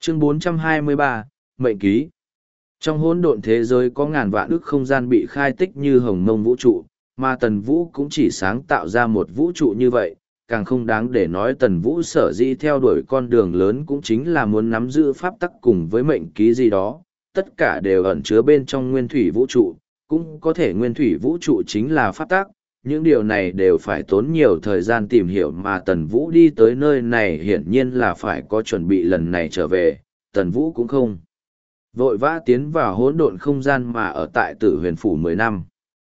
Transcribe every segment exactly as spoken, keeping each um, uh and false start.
Chương bốn trăm hai mươi ba, Mệnh ký. Trong hỗn độn thế giới có ngàn vạn ức không gian bị khai tích như hồng mông vũ trụ, mà Tần Vũ cũng chỉ sáng tạo ra một vũ trụ như vậy, càng không đáng để nói Tần Vũ sở dĩ theo đuổi con đường lớn cũng chính là muốn nắm giữ pháp tắc cùng với mệnh ký gì đó, tất cả đều ẩn chứa bên trong nguyên thủy vũ trụ, cũng có thể nguyên thủy vũ trụ chính là pháp tắc. Những điều này đều phải tốn nhiều thời gian tìm hiểu mà Tần Vũ đi tới nơi này hiển nhiên là phải có chuẩn bị lần này trở về, Tần Vũ cũng không vội vã tiến vào hỗn độn không gian mà ở tại Tử Huyền Phủ mười năm.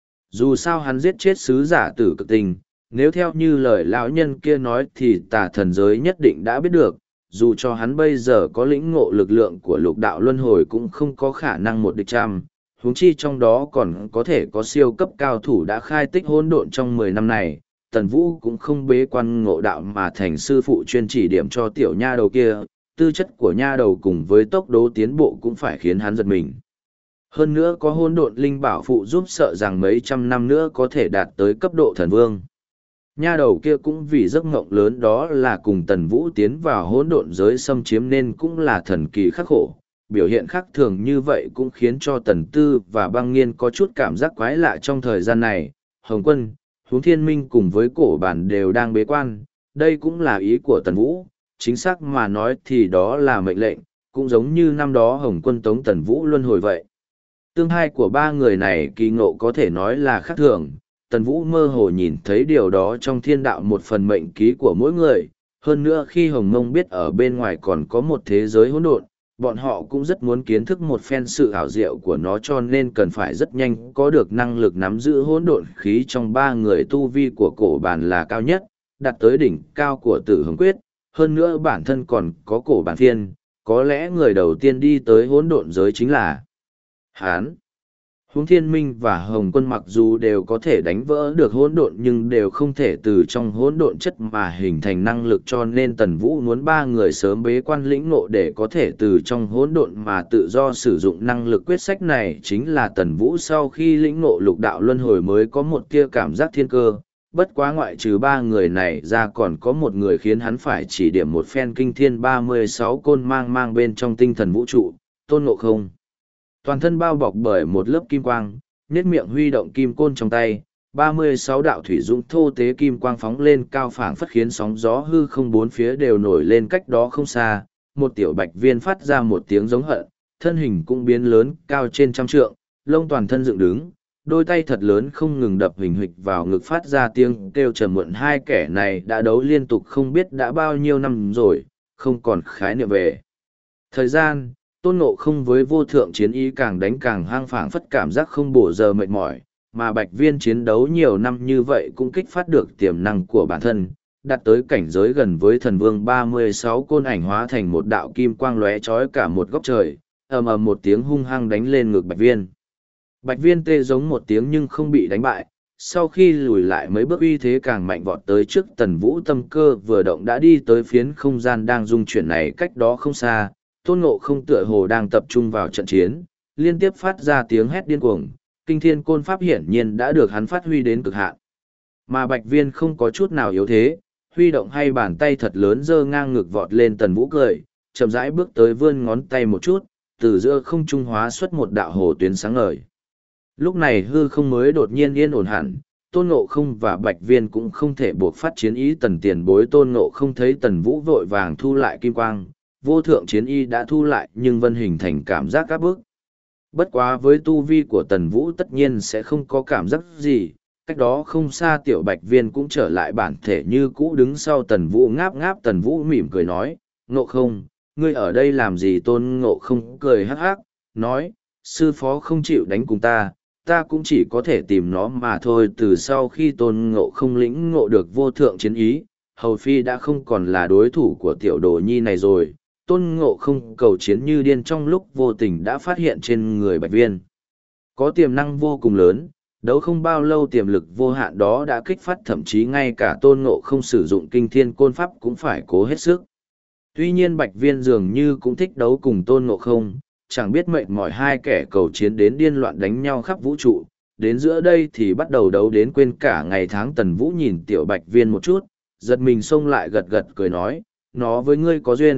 Dù sao hắn giết chết sứ giả Tử Cực Tình, nếu theo như lời lão nhân kia nói thì tà thần giới nhất định đã biết được, dù cho hắn bây giờ có lĩnh ngộ lực lượng của lục đạo luân hồi cũng không có khả năng một địch trăm, huống chi trong đó còn có thể có siêu cấp cao thủ đã khai tích hỗn độn trong mười năm này. Tần Vũ cũng không bế quan ngộ đạo mà thành sư phụ chuyên chỉ điểm cho tiểu nha đầu kia, tư chất của nha đầu cùng với tốc độ tiến bộ cũng phải khiến hắn giật mình. Hơn nữa có hỗn độn linh bảo phụ giúp, sợ rằng mấy trăm năm nữa có thể đạt tới cấp độ thần vương. Nha đầu kia cũng vì giấc mộng lớn đó là cùng Tần Vũ tiến vào hỗn độn giới xâm chiếm nên cũng là thần kỳ khắc khổ. Biểu hiện khác thường như vậy cũng khiến cho Tần Tư và Băng Nghiên có chút cảm giác quái lạ trong thời gian này. Hồng Quân, Huống Thiên Minh cùng với Cổ Bản đều đang bế quan, đây cũng là ý của Tần Vũ, chính xác mà nói thì đó là mệnh lệnh, cũng giống như năm đó Hồng Quân tống Tần Vũ luân hồi vậy. Tương hai của ba người này kỳ ngộ có thể nói là khác thường, Tần Vũ mơ hồ nhìn thấy điều đó trong thiên đạo một phần mệnh ký của mỗi người, hơn nữa khi Hồng Mông biết ở bên ngoài còn có một thế giới hỗn độn, bọn họ cũng rất muốn kiến thức một phen sự ảo diệu của nó cho nên cần phải rất nhanh có được năng lực nắm giữ hỗn độn khí. Trong ba người tu vi của Cổ Bản là cao nhất, đạt tới đỉnh cao của Tử Hồng Quyết, hơn nữa bản thân còn có Cổ Bản Thiên, có lẽ người đầu tiên đi tới hỗn độn giới chính là Hán. Huống Thiên Minh và Hồng Quân mặc dù đều có thể đánh vỡ được hỗn độn nhưng đều không thể từ trong hỗn độn chất mà hình thành năng lực, cho nên Tần Vũ muốn ba người sớm bế quan lĩnh ngộ để có thể từ trong hỗn độn mà tự do sử dụng năng lực. Quyết sách này chính là Tần Vũ sau khi lĩnh ngộ lục đạo luân hồi mới có một tia cảm giác thiên cơ. Bất quá ngoại trừ ba người này ra còn có một người khiến hắn phải chỉ điểm một phen kinh thiên ba mươi sáu côn mang mang bên trong tinh thần vũ trụ, Tôn Ngộ Không. Toàn thân bao bọc bởi một lớp kim quang, nhếch miệng huy động kim côn trong tay, ba mươi sáu đạo thủy dũng thô tế kim quang phóng lên cao phảng phất khiến sóng gió hư không bốn phía đều nổi lên. Cách đó không xa, một tiểu bạch viên phát ra một tiếng giống hận, thân hình cũng biến lớn cao trên trăm trượng, lông toàn thân dựng đứng, đôi tay thật lớn không ngừng đập huỳnh huỵch vào ngực phát ra tiếng kêu trầm muộn. Hai kẻ này đã đấu liên tục không biết đã bao nhiêu năm rồi, không còn khái niệm về thời gian. Tôn Ngộ Không với vô thượng chiến ý càng đánh càng hăng, phảng phất cảm giác không bổ giờ mệt mỏi, mà bạch viên chiến đấu nhiều năm như vậy cũng kích phát được tiềm năng của bản thân, đạt tới cảnh giới gần với thần vương. ba mươi sáu côn ảnh hóa thành một đạo kim quang lóe chói cả một góc trời, ầm ầm một tiếng hung hăng đánh lên ngực bạch viên. Bạch viên tê giống một tiếng nhưng không bị đánh bại, sau khi lùi lại mấy bước uy thế càng mạnh vọt tới trước Tần Vũ. Tâm cơ vừa động đã đi tới phiến không gian đang dung chuyển này. Cách đó không xa, Tôn Ngộ Không tựa hồ đang tập trung vào trận chiến, liên tiếp phát ra tiếng hét điên cuồng, kinh thiên côn pháp hiển nhiên đã được hắn phát huy đến cực hạn. Mà bạch viên không có chút nào yếu thế, huy động hai bàn tay thật lớn giơ ngang ngực vọt lên. Tần Vũ cười, chậm rãi bước tới vươn ngón tay một chút, từ giữa không trung hóa xuất một đạo hồ tuyến sáng ngời. Lúc này hư không mới đột nhiên yên ổn hẳn, Tôn Ngộ Không và bạch viên cũng không thể buộc phát chiến ý. Tần tiền bối Tôn Ngộ Không thấy Tần Vũ vội vàng thu lại kim quang, vô thượng chiến y đã thu lại nhưng vẫn hình thành cảm giác áp bức. Bất quá với tu vi của Tần Vũ tất nhiên sẽ không có cảm giác gì. Cách đó không xa tiểu bạch viên cũng trở lại bản thể như cũ đứng sau Tần Vũ ngáp ngáp. Tần Vũ mỉm cười nói, Ngộ Không, ngươi ở đây làm gì? Tôn Ngộ Không cười hắc hắc, nói, sư phó không chịu đánh cùng ta, ta cũng chỉ có thể tìm nó mà thôi. Từ sau khi Tôn Ngộ Không lĩnh ngộ được vô thượng chiến ý, hầu phi đã không còn là đối thủ của tiểu đồ nhi này rồi. Tôn Ngộ Không cầu chiến như điên, trong lúc vô tình đã phát hiện trên người bạch viên có tiềm năng vô cùng lớn, đấu không bao lâu tiềm lực vô hạn đó đã kích phát, thậm chí ngay cả Tôn Ngộ Không sử dụng kinh thiên côn pháp cũng phải cố hết sức. Tuy nhiên bạch viên dường như cũng thích đấu cùng Tôn Ngộ Không, chẳng biết mệt mỏi, hai kẻ cầu chiến đến điên loạn đánh nhau khắp vũ trụ, đến giữa đây thì bắt đầu đấu đến quên cả ngày tháng. Tần Vũ nhìn tiểu bạch viên một chút, giật mình xông lại gật gật cười nói, nó với ngươi có duyên,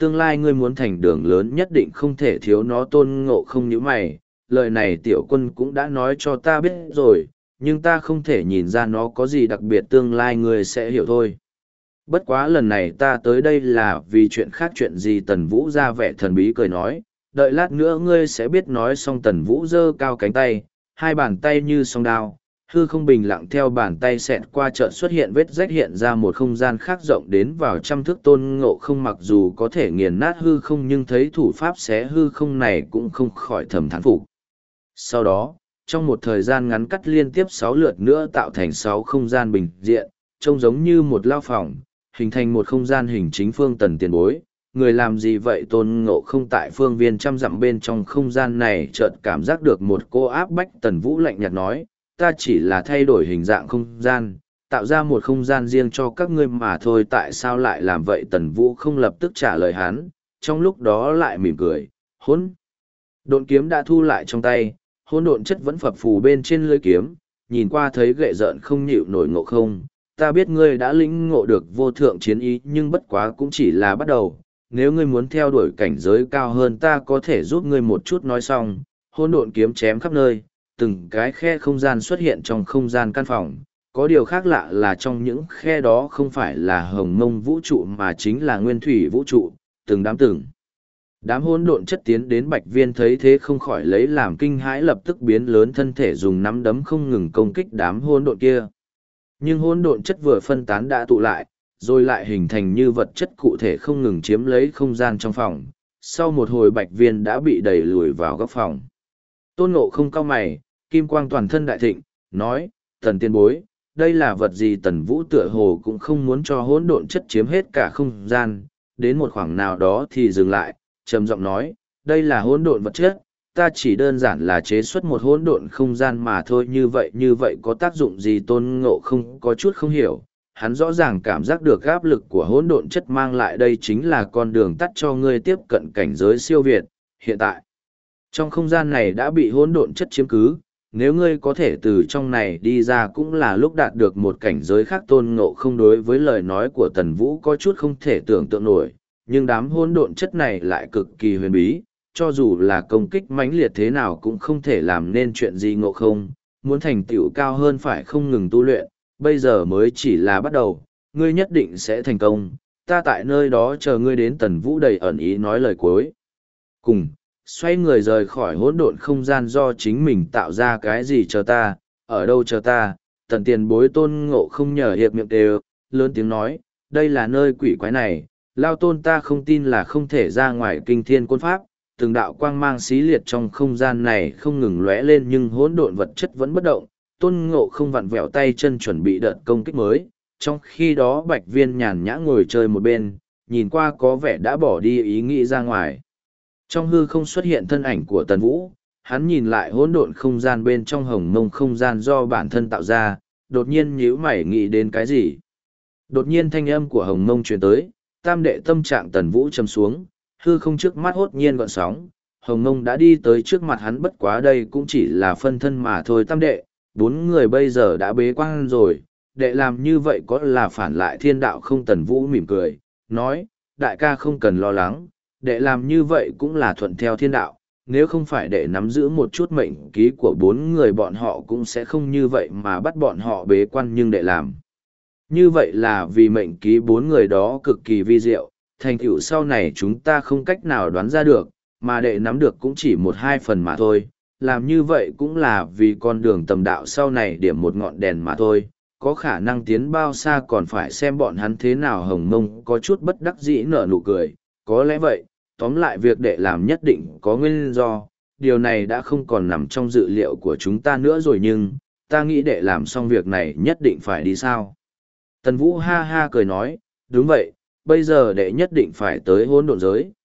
tương lai ngươi muốn thành đường lớn nhất định không thể thiếu nó. Tôn Ngộ không nhíu mày, lời này tiểu quân cũng đã nói cho ta biết rồi, nhưng ta không thể nhìn ra nó có gì đặc biệt, tương lai ngươi sẽ hiểu thôi. Bất quá lần này ta tới đây là vì chuyện khác. Chuyện gì? Tần Vũ ra vẻ thần bí cười nói, đợi lát nữa ngươi sẽ biết. Nói xong Tần Vũ giơ cao cánh tay, hai bàn tay như song đao, hư không bình lặng theo bàn tay xẹt qua, chợt xuất hiện vết rách, hiện ra một không gian khác rộng đến vào trăm thước. Tôn Ngộ không mặc dù có thể nghiền nát hư không, nhưng thấy thủ pháp xé hư không này cũng không khỏi thầm thán phục. Sau đó, trong một thời gian ngắn cắt liên tiếp sáu lượt nữa tạo thành sáu không gian bình diện, trông giống như một lao phòng, hình thành một không gian hình chính phương. Tần tiền bối, người làm gì vậy? Tôn Ngộ không tại phương viên trăm dặm bên trong không gian này chợt cảm giác được một cô áp bách. Tần Vũ lạnh nhạt nói, ta chỉ là thay đổi hình dạng không gian, tạo ra một không gian riêng cho các ngươi mà thôi. Tại sao lại làm vậy? Tần Vũ không lập tức trả lời hắn, trong lúc đó lại mỉm cười. Hỗn độn kiếm đã thu lại trong tay, hỗn độn chất vẫn phập phù bên trên lưỡi kiếm, nhìn qua thấy ghệ rợn không nhịu nổi. Ngộ không, ta biết ngươi đã lĩnh ngộ được vô thượng chiến ý, nhưng bất quá cũng chỉ là bắt đầu. Nếu ngươi muốn theo đuổi cảnh giới cao hơn, ta có thể giúp ngươi một chút. Nói xong, hỗn độn kiếm chém khắp nơi, từng cái khe không gian xuất hiện trong không gian căn phòng. Có điều khác lạ là trong những khe đó không phải là hồng mông vũ trụ mà chính là nguyên thủy vũ trụ, từng đám từng. Đám hỗn độn chất tiến đến. Bạch Viên thấy thế không khỏi lấy làm kinh hãi, lập tức biến lớn thân thể, dùng nắm đấm không ngừng công kích đám hỗn độn kia. Nhưng hỗn độn chất vừa phân tán đã tụ lại, rồi lại hình thành như vật chất cụ thể không ngừng chiếm lấy không gian trong phòng. Sau một hồi Bạch Viên đã bị đẩy lùi vào góc phòng. Tôn Ngộ không cau mày, kim quang toàn thân đại thịnh, nói, Tần tiền bối, đây là vật gì? Tần Vũ tựa hồ cũng không muốn cho hỗn độn chất chiếm hết cả không gian, đến một khoảng nào đó thì dừng lại, trầm giọng nói, đây là hỗn độn vật chất, ta chỉ đơn giản là chế xuất một hỗn độn không gian mà thôi. Như vậy như vậy có tác dụng gì? Tôn Ngộ không có chút không hiểu, hắn rõ ràng cảm giác được áp lực của hỗn độn chất mang lại. Đây chính là con đường tắt cho ngươi tiếp cận cảnh giới siêu việt. Hiện tại, trong không gian này đã bị hỗn độn chất chiếm cứ, nếu ngươi có thể từ trong này đi ra cũng là lúc đạt được một cảnh giới khác. Tôn Ngộ không đối với lời nói của Tần Vũ có chút không thể tưởng tượng nổi, nhưng đám hỗn độn chất này lại cực kỳ huyền bí, cho dù là công kích mãnh liệt thế nào cũng không thể làm nên chuyện gì. Ngộ không, muốn thành tựu cao hơn phải không ngừng tu luyện, bây giờ mới chỉ là bắt đầu, ngươi nhất định sẽ thành công, ta tại nơi đó chờ ngươi đến. Tần Vũ đầy ẩn ý nói lời cuối cùng, xoay người rời khỏi hỗn độn không gian do chính mình tạo ra. Cái gì chờ ta? Ở đâu chờ ta? Tần tiền bối. Tôn Ngộ không nhờ hiệp miệng đều, lớn tiếng nói, đây là nơi quỷ quái này, lao tôn ta không tin là không thể ra ngoài kinh thiên côn pháp. Từng đạo quang mang xí liệt trong không gian này không ngừng lóe lên, nhưng hỗn độn vật chất vẫn bất động. Tôn Ngộ không vặn vẹo tay chân chuẩn bị đợt công kích mới, trong khi đó Bạch Viên nhàn nhã ngồi chơi một bên, nhìn qua có vẻ đã bỏ đi ý nghĩ ra ngoài. Trong hư không xuất hiện thân ảnh của Tần Vũ, hắn nhìn lại hỗn độn không gian bên trong hồng mông không gian do bản thân tạo ra, đột nhiên nhíu mày nghĩ đến cái gì. Đột nhiên thanh âm của hồng mông truyền tới, tam đệ. Tâm trạng Tần Vũ trầm xuống, hư không trước mắt hốt nhiên gọn sóng, hồng mông đã đi tới trước mặt hắn. Bất quá đây cũng chỉ là phân thân mà thôi. Tam đệ, bốn người bây giờ đã bế quan rồi, đệ làm như vậy có là phản lại thiên đạo không? Tần Vũ mỉm cười, nói, đại ca không cần lo lắng, đệ làm như vậy cũng là thuận theo thiên đạo, nếu không phải đệ nắm giữ một chút mệnh ký của bốn người bọn họ cũng sẽ không như vậy mà bắt bọn họ bế quan. Nhưng đệ làm như vậy là vì mệnh ký bốn người đó cực kỳ vi diệu, thành tựu sau này chúng ta không cách nào đoán ra được, mà đệ nắm được cũng chỉ một hai phần mà thôi. Làm như vậy cũng là vì con đường tầm đạo sau này điểm một ngọn đèn mà thôi, có khả năng tiến bao xa còn phải xem bọn hắn thế nào. Hồng Mông có chút bất đắc dĩ nở nụ cười, có lẽ vậy, tóm lại việc đệ làm nhất định có nguyên do, điều này đã không còn nằm trong dự liệu của chúng ta nữa rồi, nhưng ta nghĩ đệ làm xong việc này nhất định phải đi sao? Tần Vũ ha ha cười nói, đúng vậy, bây giờ đệ nhất định phải tới hỗn độn giới.